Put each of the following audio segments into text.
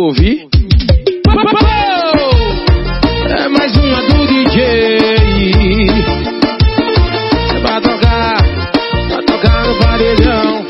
ouvir. É mais uma do DJ. Vai tocar no paredão.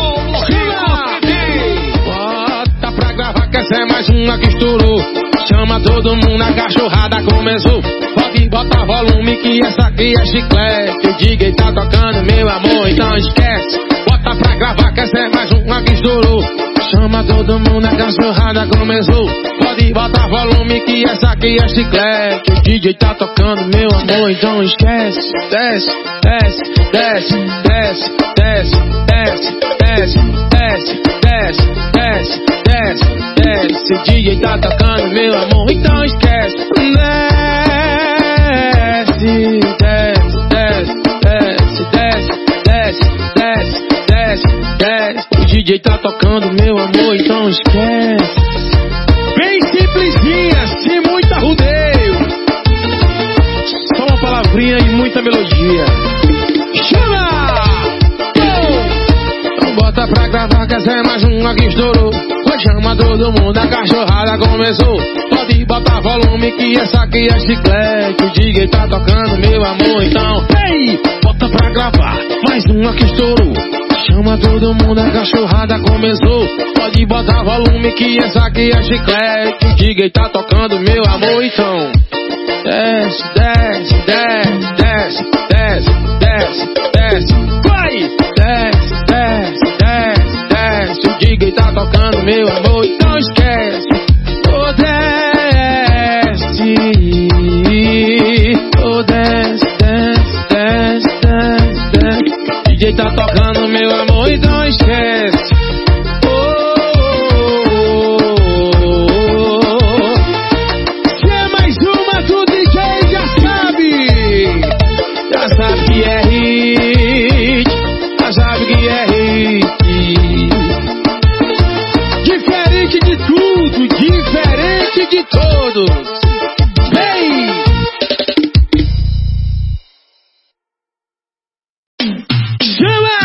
Bota pra gravar que essa é mais uma que estourou. Chama todo mundo, a cachorrada começou. Pode botar volume que essa aqui é chiclete. O DJ tá tocando, meu amor, então esquece. Bota pra gravar que essa é mais uma que estourou. Chama todo mundo, a cachorrada começou. Pode botar volume que essa aqui é chiclete. O DJ tá tocando, meu amor, então esquece. Desce, desce, desce, desce, desce, desce, desce, desce, desce, desce, desce, desce. O DJ tá tocando, meu amor, então esquece. Desce, desce, desce, desce, desce, desce, desce, desce. O DJ tá tocando, meu amor, então esquece. Bem simplesinha, sem muita rodeio. Só uma palavrinha e muita melodia. Chama! Então bota pra gravar que essa é mais uma que estourou. Chama todo mundo, a cachorrada começou. Pode botar volume que essa aqui é chiclete. O DJ tá tocando, meu amor, então ei, bota pra gravar, mais uma que estourou. Chama todo mundo, a cachorrada começou. Pode botar volume que essa aqui é chiclete. O DJ tá tocando, meu amor, então desce, desce, desce, desce, desce, desce, desce, vai! Desce, desce, desce, desce. O DJ tá tocando, meu amor, então esquece. Oh, desce, oh, desce, desce, desce, desce, desce. DJ tá tocando, meu amor, então esquece. Oh, se é mais uma do DJ, já sabe que é hit, já sabe que é hit. Diferente de tudo, diferente de todos. Vem! Chama!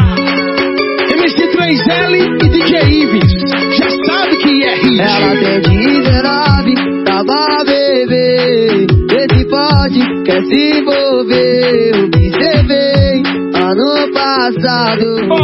MC3L e DJ Ives, já sabe que é hit. Ela tem 19, tava a beber. Esse pode quer se envolver. Observei ano passado.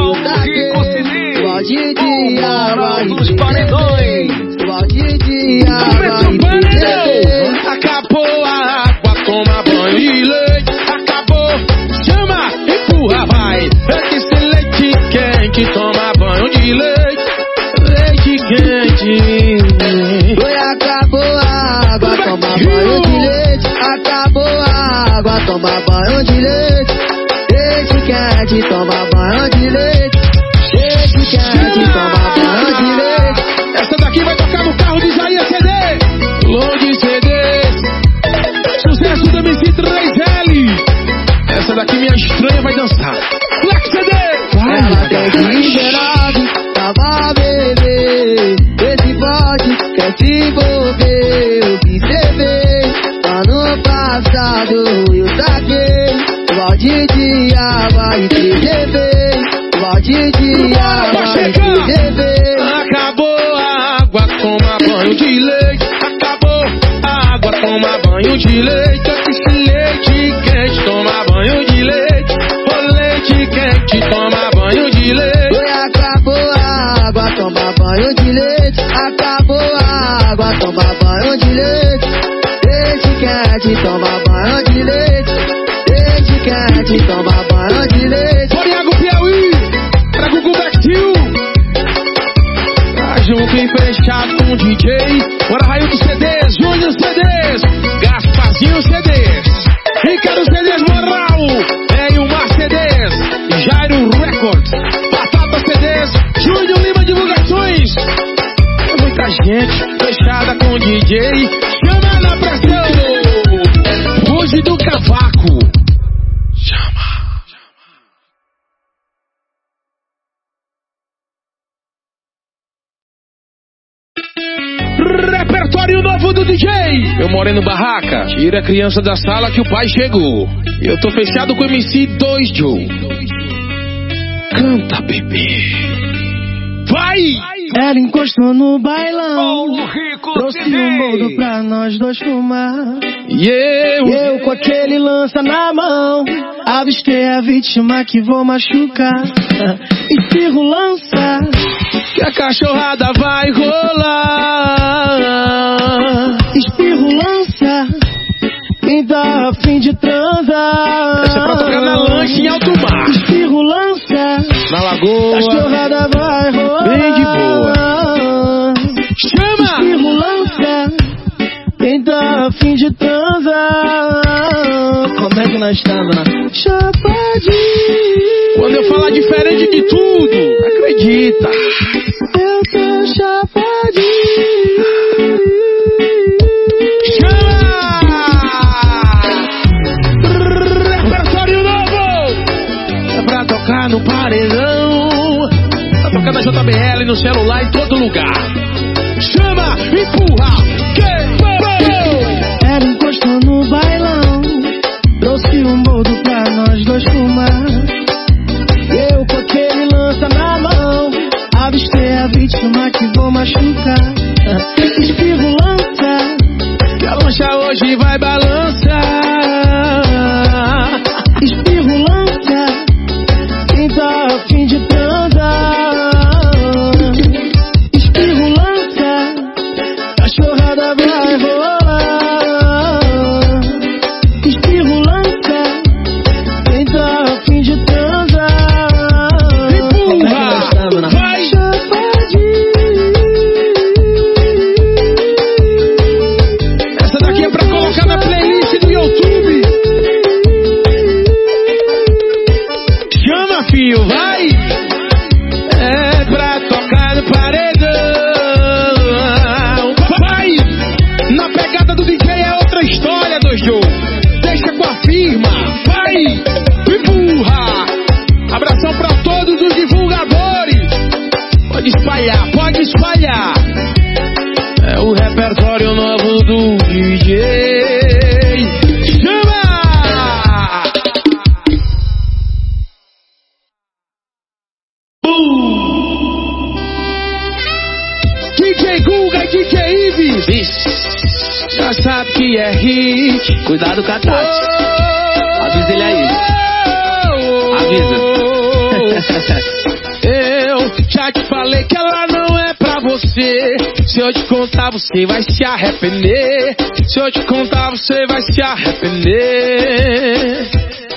Pode de água e dos paredões. Pode de água e acabou a água, toma banho de leite. Acabou, chama, empurra, vai. Esse leite quente, toma banho de leite. Leite quente. Foi, acabou a água, toma banho de leite. Acabou a água, toma banho de leite. Leite quente, toma banho de leite. Leite quente, toma banho de leite. Essa daqui vai tocar no carro de Isaías CD. Long CD. Sucesso do MC3L. Essa daqui minha estranha vai dançar. Black CD. Vai, ela tem 19, tava a beber. Esse pode quer se envolver. Observei ano passado eu saquei. Balde de água e TGV. Balde de água e TGV. Acabou a água, toma banho de leite. Acabou a água, toma banho de leite. Esse leite quente, toma banho de leite. O leite quente, toma banho de leite. Foi, acabou a água, toma banho de leite. Acabou a água, toma banho de leite. Leite quente, toma banho de leite. Leite quente, toma banho de leite. Oriago Piauí, pra Gugu Bectil. Tá junto e fechado com o DJ. Bora Raio dos CDs, Júnior CDs, Gasparzinho CDs, Ricardo CDs Moral, Neymar CDs, Jairo Records, Batata CDs, Júnior Lima Divulgações. É muita gente fechada com o DJ. Chama na pressão. Hoje do Cavaco. Chama. Repertório novo do DJ. Eu morei no barraca. Tira a criança da sala que o pai chegou. Eu tô fechado com o MC2 Joe. Canta, bebê. Vai! Ela encostou no bailão, trouxe um boldo pra nós dois fumar. E eu com aquele lança na mão, avistei a vítima que vou machucar. Espirro lança, que a cachorrada vai rolar. Espirro lança, quem tá a fim de transar. Essa é pra tocar na lancha em alto mar. Espirro lança, na lagoa, cachorrada vai rolar. Bem de boa. Chama! Espirro lança, quem tá a fim de transar. Como é que nós estamos, né? Chapadinho. Quando eu falar diferente de tudo, acredita. Eu tô chapadinho. Repertório novo! É pra tocar no paredão, pra tocar na JBL, no celular, em todo lugar. Chama, empurra, que Ela encostou no bailão, trouxe um boldo pra nós dois fumar. Eu com aquele lança na mão, avistei a vítima que vou machucar. Espirro lança, que a lancha hoje vai balançar. Espirro lança, quem tá a fim de transar. Espirro lança, cachorrada vai rolar. Espirro lança, quem tá a fim de transar. Empurra, vai! Essa daqui é pra colocar na playlist do YouTube. Chama, filho, vai! É pra tocar no paredão. Vai! Na pegada do DJ é outra história, doido. Deixa com a firma. Vai! Empurra! Abração pra todos os divulgadores. Pode espalhar, pode espalhar. É o repertório novo do DJ. Chama! DJ Guga e DJ Ives, já sabe que é hit. Cuidado com a Tati. Avisa ele aí. Avisa. Eu já te falei que ela não é pra você. Se eu te contar, você vai se arrepender. Se eu te contar, você vai se arrepender.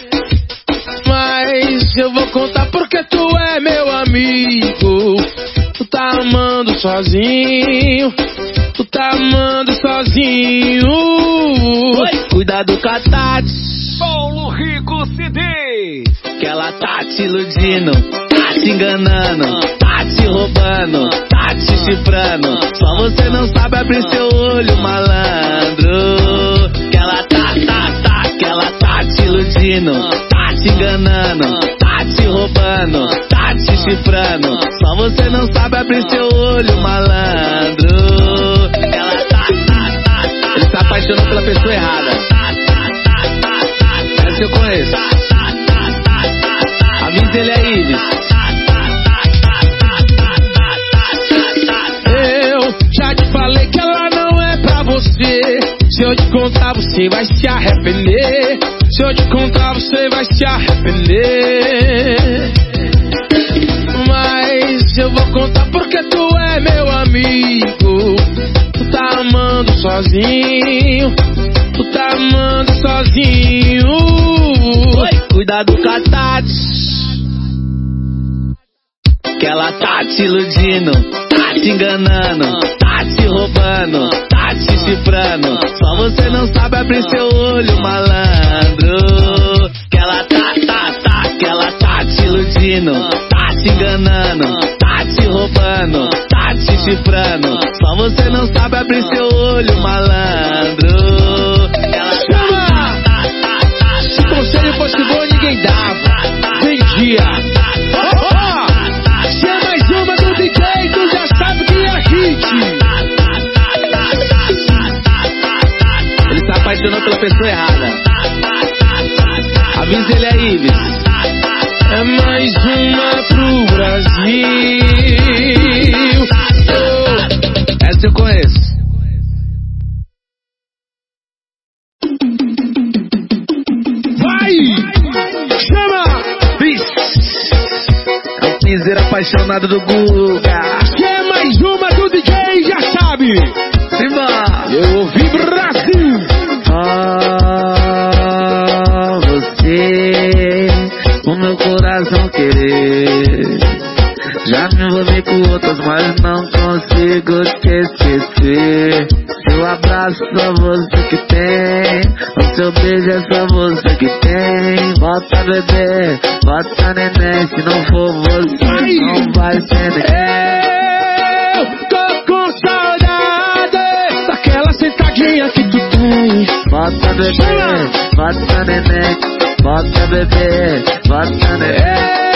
Mas eu vou contar porque tu é meu amigo. Tu tá amando sozinho. Tu tá amando sozinho. Oi. Cuidado com a Tati. Paulo Rico CD. Que ela tá te iludindo, tá te enganando, tá te roubando, tá te chifrando. Só você não sabe abrir seu olho, malandro. Que ela que ela tá te iludindo, tá te enganando, tá te roubando, tá te chifrando. Só você não sabe abrir seu olho, malandro. Ela ele se apaixonou pela pessoa errada. Essa eu conheço. Avisa ele aí, Ives. Eu já te falei que ela não é pra você. Se eu te contar, você vai se arrepender. Se eu te contar, você vai se arrepender. Mas eu vou contar porque tu é meu amigo. Tu tá amando sozinho. Tu tá amando sozinho. Oi. Cuidado com a Tati. Que ela tá te iludindo, tá te enganando, tá te roubando, tá te chifrando. Só você não sabe abrir seu olho, malandro. Que ela tá te iludindo, tá te enganando, tá te roubando, tá te chifrando. Só você não sabe abrir seu olho, malandro. Ela se o conselho fosse bom, ninguém dava. Vendia. Se é mais uma do DJ, tu já sabe que é hit. Ele se apaixonou pela pessoa errada. Avisa ele aí, Ives. É mais uma pro Brasil. Essa eu conheço. Vai! Chama! É o piseiro apaixonado do Guga. Quer mais uma do DJ, já sabe! Prima! Eu ouvi Brasil! Você, o meu coração querer. Já me envolvi com outras, mas não consigo te esquecer. Seu abraço só você que tem, o seu beijo é só você que tem. Volta bebê, volta neném, se não for você não vai ser ninguém. Eu tô com saudade daquela sentadinha que tu tem. Volta bebê, volta neném, volta bebê, volta neném.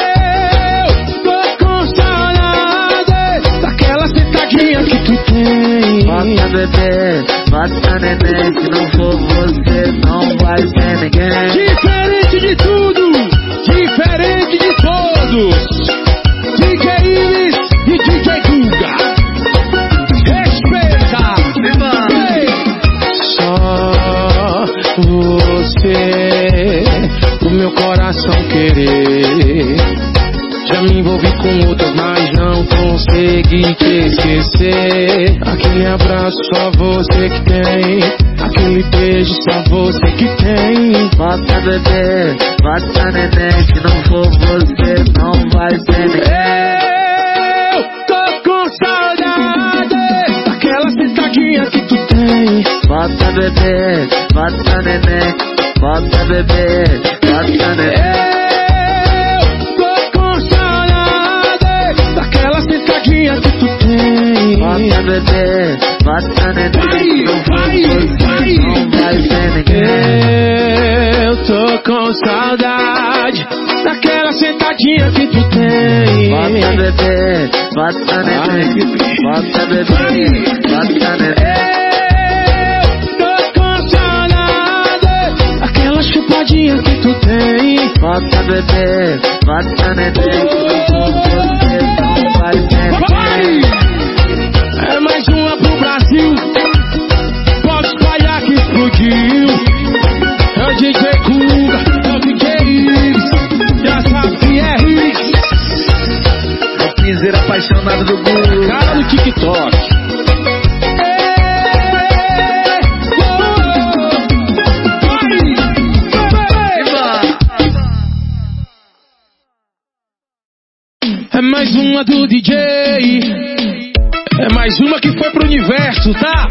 Que tu tem. Bota bebê, bota neném, se não for você não vai ser ninguém. Diferente de tudo, diferente de todos, DJ Ives e DJ Guga. Respeita. Ei. Só você, o meu coração querer. Já me envolvi com outras, mas não consegui te esquecer. Aquele abraço só você que tem, aquele beijo só você que tem. Bota bebê, bota neném, se não for você não vai ser ninguém. Eu tô com saudade daquela sentadinha que tu tem. Bota bebê, bota neném, bota bebê, bota neném. Que tu tem. Bota bebê, bota neném, não vai ser ninguém. Eu tô com saudade daquela sentadinha que tu tem. Bota bebê, bota neném, bota bebê, bota neném. Eu tô com saudade daquela chupadinha que tu tem. Bota bebê, bota neném, é mais uma pro Brasil. Pode espalhar que explodiu. É o DJ Guga, é o DJ Ives. Já sabe que é hit. É o piseiro apaixonado do Guga. Cara do TikTok. É mais uma do DJ. É mais uma que foi pro universo, tá?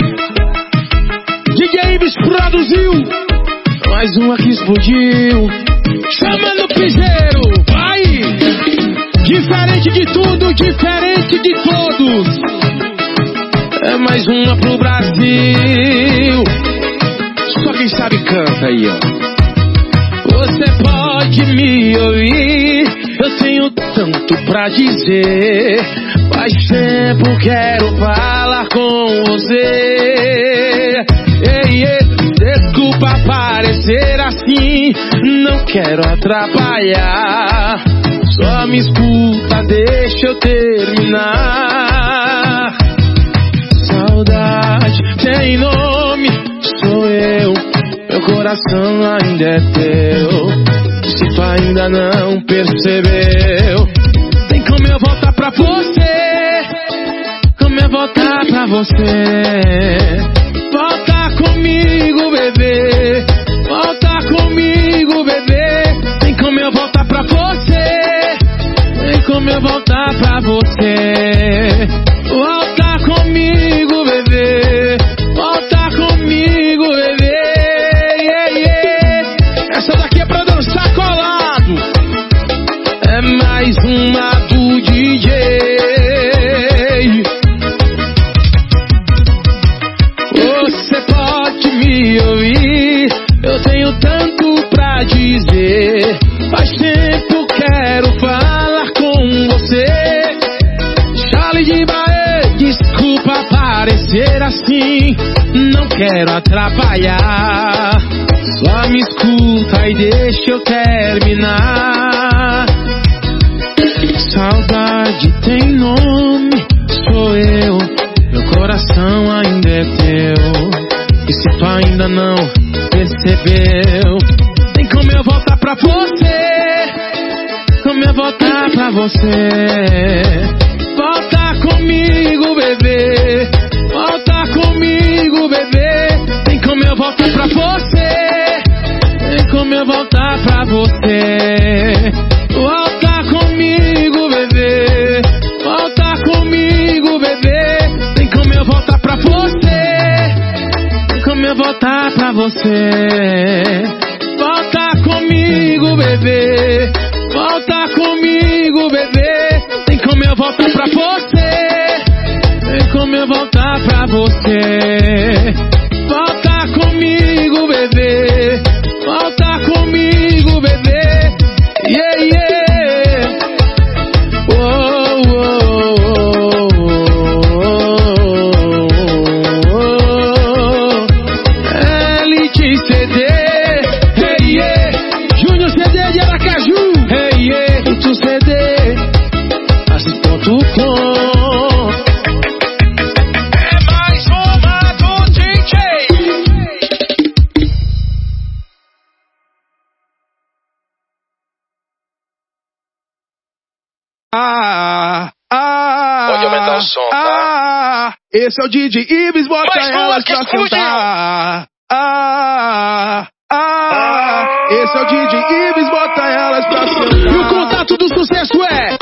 DJ Ives produziu. Mais uma que explodiu. Chama no piseiro, vai! Diferente de tudo, diferente de todos. É mais uma pro Brasil. Só quem sabe canta aí, ó. Você pode me ouvir, eu tenho tanto pra dizer. Faz tempo quero falar com você. Ei, ei, desculpa parecer assim, não quero atrapalhar. Só me escuta, deixa eu terminar. Saudade tem nome, sou eu. Meu coração ainda é teu. Se tu ainda não percebeu, tem como eu voltar pra você. Como eu voltar pra você. Volta comigo, bebê. Volta comigo, bebê. Tem como eu voltar pra você. Tem como eu voltar pra você. Volta comigo, bebê. Volta comigo, bebê. Essa daqui é pra dançar colado. É mais uma do DJ. Você pode me ouvir, eu tenho tanto pra dizer. Faz tempo quero falar com você. Charlie de Bahia, desculpa parecer assim, não quero atrapalhar. Só me escuta e deixa eu terminar. Saudade tem nome, sou eu. Meu coração E se tu ainda não percebeu, tem como eu voltar pra você, como eu voltar pra você. Volta comigo, bebê, volta comigo, bebê. Tem como eu voltar pra você, tem como eu voltar pra você. Volta comigo, bebê, volta comigo, bebê. Tem como eu voltar pra você, tem como eu voltar pra você. Volta comigo, bebê, volta comigo, bebê. Tem como eu voltar pra você, tem como eu voltar pra você. Volta comigo, bebê, volta comigo, bebê. Yeah, yeah. Oh, oh, oh, oh, oh. Elite CD, hey, yeah. Júnior CD de Aracaju, hey, yeah. Tu CD, Assis.com. Pode aumentar o som, tá? Esse é o DJ Ives, bota elas pra sentar. Esse é o DJ Ives, bota elas pra sentar. E o contato do sucesso é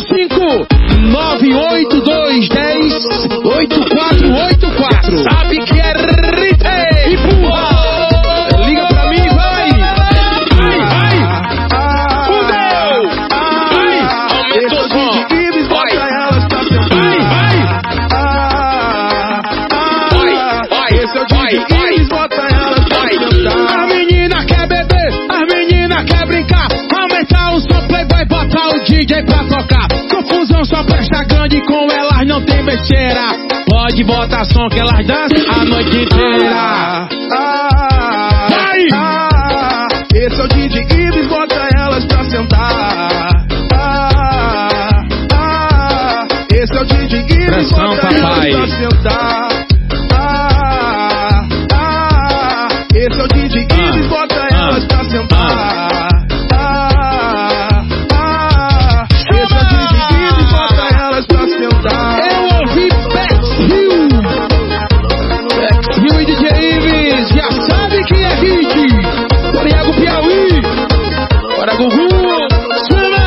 85-98210-8484. Sabe que é Rite. Empurra. Liga pra mim, vai. Vai. Fudeu. Vai. Aumenta o som. Vai. Esse é o DJ Ives, bota elas pra sentar. A menina quer beber, as meninas quer brincar. Aumentar o som, playboy, botar o DJ pra tocar. Confusão só presta grande, com elas não tem besteira. Pode botar som que elas dançam a noite inteira. Vai! Esse é o DJ Ives, bota elas pra sentar. Esse é o DJ Ives, bota elas pra sentar. Esse é o DJ Ives, bota elas pra sentar. Esse é o DJ Ives, bota elas pra sentar. Eu ouvi Backhill e DJ Ives, já sabe que é hit. Coriago Piauí, bora Gugu, chama!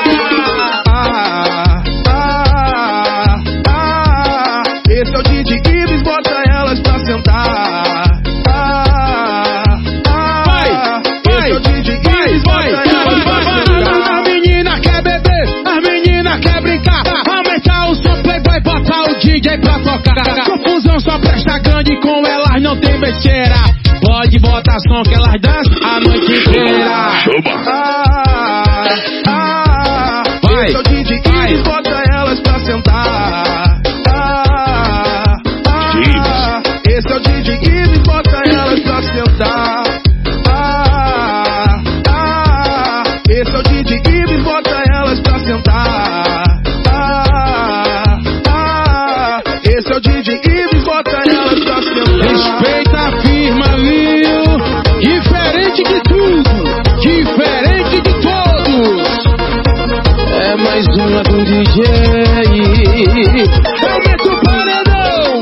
Esse é o DJ Ives, bota elas pra sentar. A menina quer beber, as meninas quer brincar. Aumentar o som, playboy, botar o DJ pra tocar. Confusão só presta grande, com elas não tem besteira. Pode botar som que elas dançam a noite inteira. Vai, esse é o DJ Ives, bota elas pra sentar. Esse é o DJ Ives, bota elas pra sentar. Esse é o DJ Ives, bota elas pra sentar. Esse é o DJ Ives, bota elas pra sentar. Respeita a firma, viu? Diferente de tudo, diferente de todos. É mais uma do DJ. Aumenta o paredão.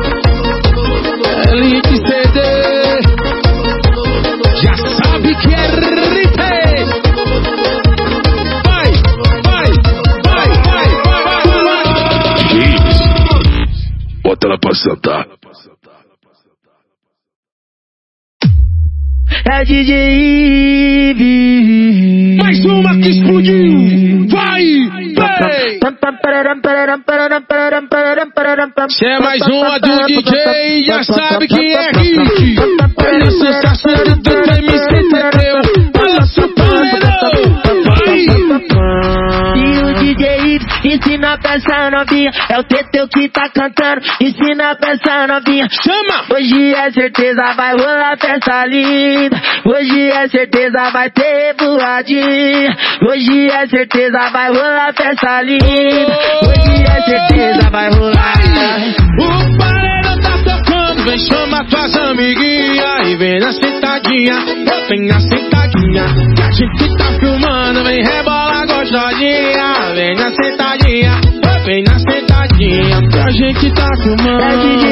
Elite CD. Já sabe que é Rite. Bota ela pra sentar. É DJ Ives. Mais uma que explodiu. Vai, play. Se é mais uma do DJ, já sabe que é hit. Olha a sensação do MC Teteu. Balança o paredão. Vai. E o DJ Ives ensina pra essa novinha. É o Teteu que tá cantando. Ensina pra essa novinha. Chama. Hoje é certeza vai rolar festa linda. Hoje é certeza vai ter boadinha. Hoje é certeza vai rolar festa linda. Hoje é certeza vai rolar. O paredão tá tocando, vem chamar tuas amigas. vem na sentadinha, vem na sentadinha, que a gente tá filmando, vem rebola gostosinha. Vem na sentadinha, vem na sentadinha, que a gente tá filmando.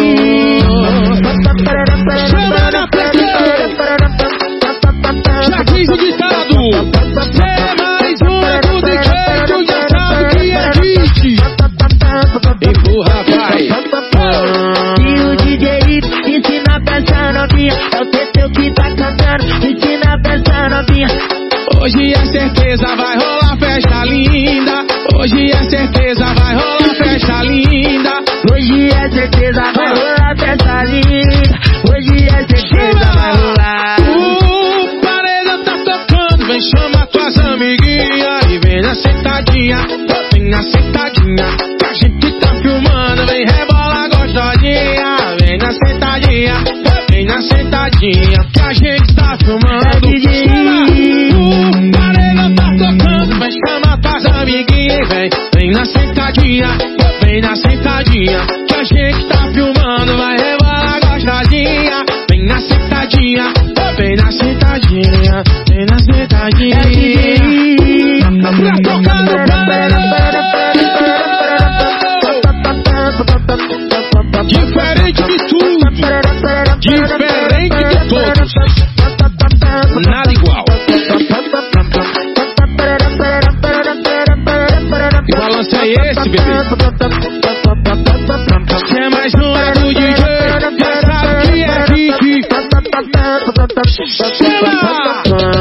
Chama na pressão, já diz o ditado, é mais uma do DJ, tu já sabe que existe. Empurra, vai. E o DJ ensina pra essa novinha, é o Teteu que tá cantando, ensina pra essa novinha. Hoje é certeza vai rolar festa linda. Hoje é certeza vai rolar festa linda. Hoje é certeza vai rolar festa linda. Hoje é certeza vai rolar. O paredão tá tocando, vem chamar tuas amiguinhas e vem na sentadinha, vem na sentadinha, que a gente tá filmando, vem rebola gostosinha. Vem na sentadinha, vem na sentadinha, que a gente tá filmando. O paredão tá tocando, vem chamar tuas amiguinhas e vem na sentadinha, vem na sentadinha, que a gente tá filmando, vai rebolar gostosinha. Vem na sentadinha, vem na sentadinha, vem na sentadinha, pra tocar no paredão. Diferente de tudo, diferente de todos, nada igual. Que balanço é esse, bebê? Se é mais uma do DJ, já sabe que é hit. Chama!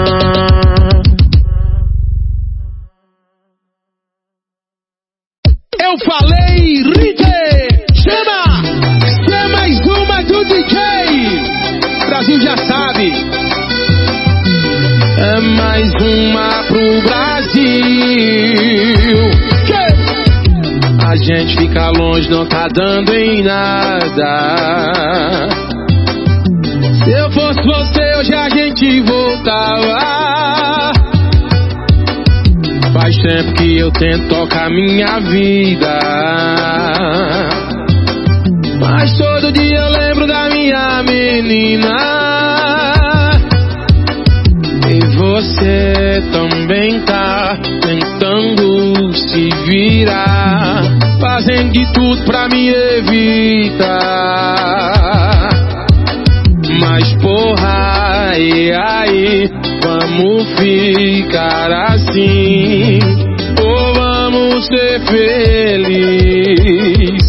Eu falei, Rite! Chama! Se é mais uma do DJ, Brasil já sabe. É mais uma pro Brasil. A gente fica longe, não tá dando em nada. Se eu fosse você, hoje a gente voltava. Faz tempo que eu tento tocar minha vida, mas todo dia eu lembro da minha menina. E você também tá tentando se virar, fazendo de tudo pra me evitar. Mas porra, e aí, vamos ficar assim, ou vamos ser felizes?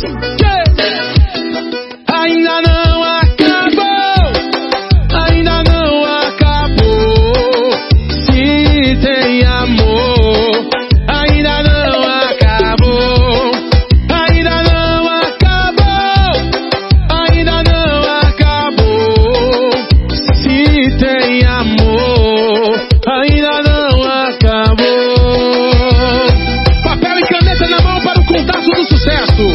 Ainda não acabou, ainda não acabou. Se tem amor, ainda não acabou, ainda não acabou, ainda não acabou. Se tem amor, ainda não acabou. Papel e caneta na mão para o contato do sucesso.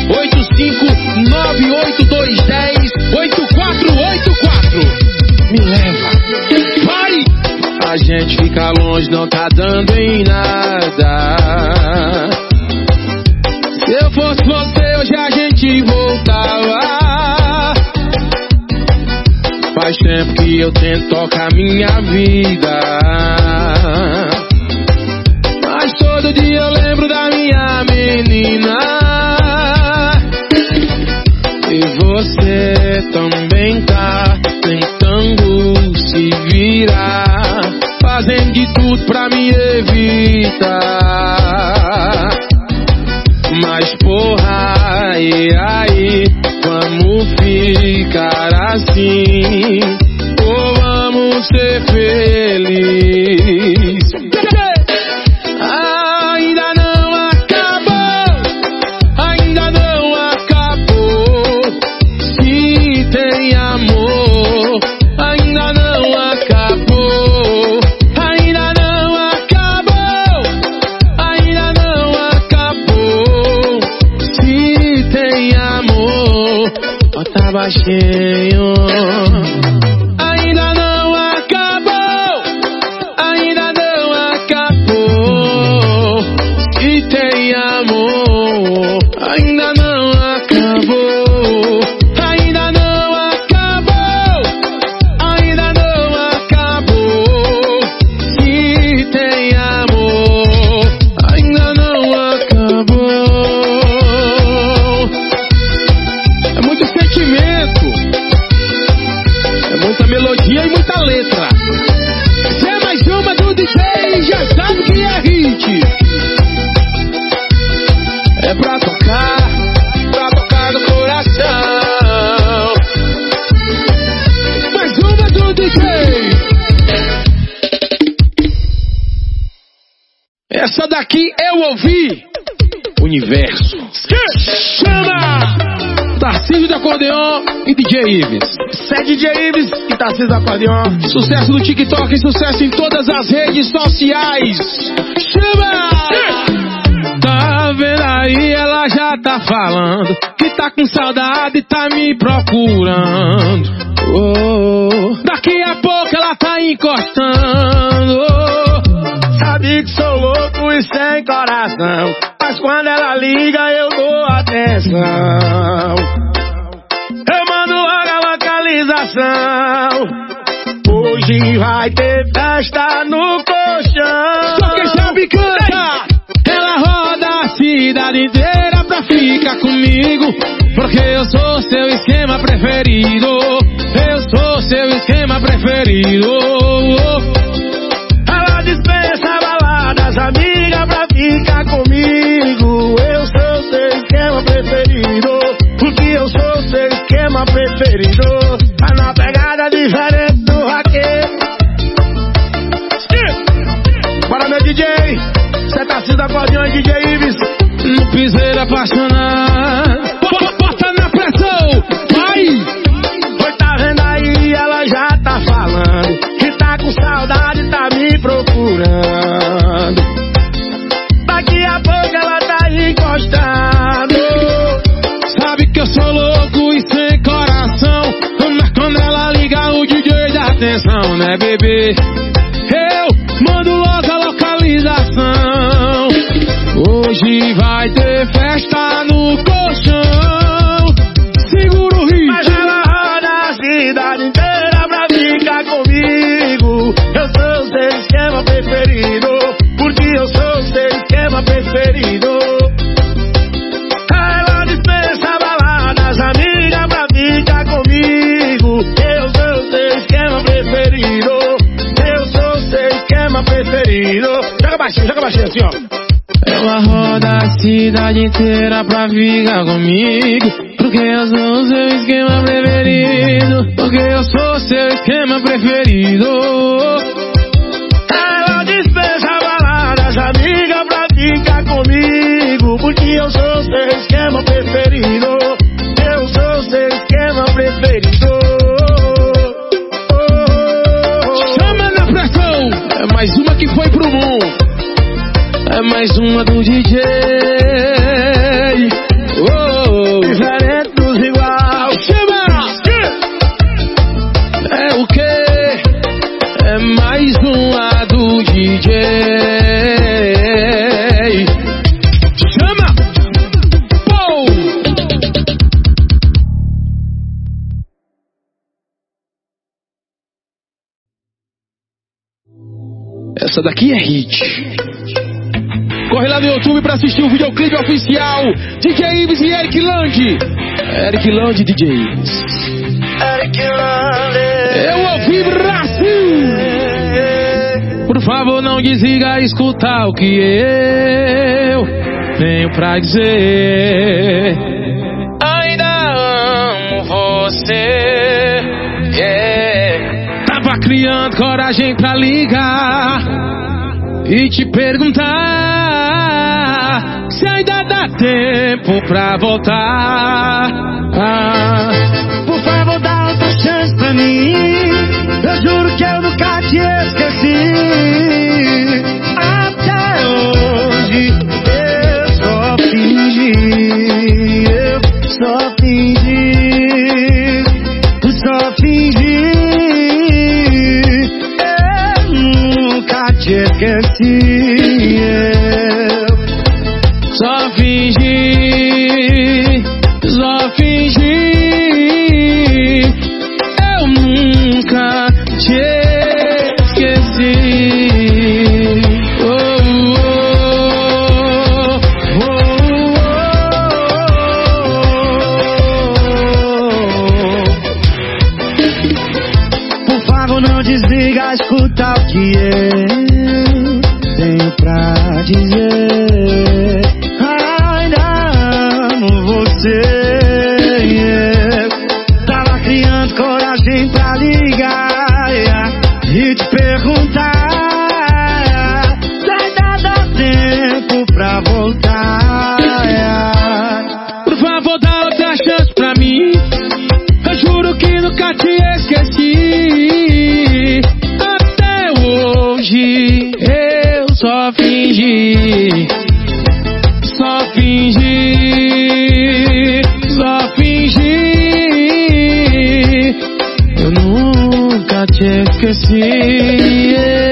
85982108484. Me leva, vai! A gente fica longe, não tá dando em nada. Se eu fosse você, hoje a gente voltava. Faz tempo que eu tento tocar minha vida, mas todo dia eu lembro da minha menina. E você também tá tentando se virar, fazendo de tudo pra me evitar. Mas porra, e aí, vamos ficar assim, ou vamos ser felizes? Ainda não acabou, ainda não acabou. Se tem amor, ainda não acabou, ainda não acabou, ainda não acabou. Se tem amor, bota baixinho. Ainda não acabou, ainda não acabou. Se tem amor, ainda não acabou, ainda não acabou, daqui eu ouvi Universo. Chama! Tarcísio do Acordeon e DJ Ives. Isso é DJ Ives e Tarcísio do Acordeon. Sucesso no TikTok e sucesso em todas as redes sociais. Chama! Tá vendo aí, ela já tá falando que tá com saudade e tá me procurando. Daqui a pouco ela tá encostando. Sabe que sou louco e sem coração, mas quando ela liga eu dou atenção. Eu mando logo a localização. Hoje vai ter festa no colchão. Só quem sabe canta. Ela roda a cidade inteira pra ficar comigo, porque eu sou seu esquema preferido. Eu sou seu esquema preferido. Ela dispensa baladas, amiga, pra ficar comigo. Eu sou seu esquema preferido, porque eu sou seu esquema preferido. Tá na pegada diferente do raquete. Bora, meu DJ. Cê tá sendo acordeão, DJ Ives. No piseiro apaixonado. Bota na pressão. Vai! Oi, tá vendo aí? Ela já tá falando que tá com saudade, tá me procurando. Daqui a pouco ela tá encostando. Sabe que eu sou louco e sem coração, mas quando ela liga o DJ dá atenção, né, bebê? Eu mando logo a localização. Hoje vai ter festa no colchão. Segura o ritmo. Mas ela roda a cidade inteira pra ficar comigo. Eu sou seu esquema preferido, porque eu sou seu esquema preferido. Ela dispensa baladas, amiga, pra ficar comigo. Eu sou seu esquema preferido. Eu sou seu esquema preferido. Joga baixinho assim, ó. Ela roda a cidade inteira pra ficar comigo, porque eu sou seu esquema preferido. Porque eu sou seu esquema preferido. Ela dispensa baladas, amiga, pra ficar comigo, porque eu sou seu esquema preferido. Eu sou seu esquema preferido. Chama na pressão. É mais uma que foi pro mundo. É mais uma do DJ. Diferente dos igual. Chama! É o quê? É mais uma do DJ. Chama! Pou! Essa daqui é hit. Corre lá no YouTube pra assistir o videoclipe oficial. DJ Ives e Eric Land. Eric Land, DJ Ives. Eric Land. Eu ouvi Brasil. Por favor, não desliga, escuta o que eu tenho pra dizer. Ainda amo você. Tava criando coragem pra ligar e te perguntar se ainda dá tempo pra voltar. Por favor, dá outra chance pra mim. Eu juro que eu nunca te esqueci. Até hoje eu só fingi. Eu só fingi. Só fingi. Eu nunca te esqueci. Só fingi, só fingi. Eu nunca te esqueci. Por favor, não desliga, escuta o que eu tenho te esqueci.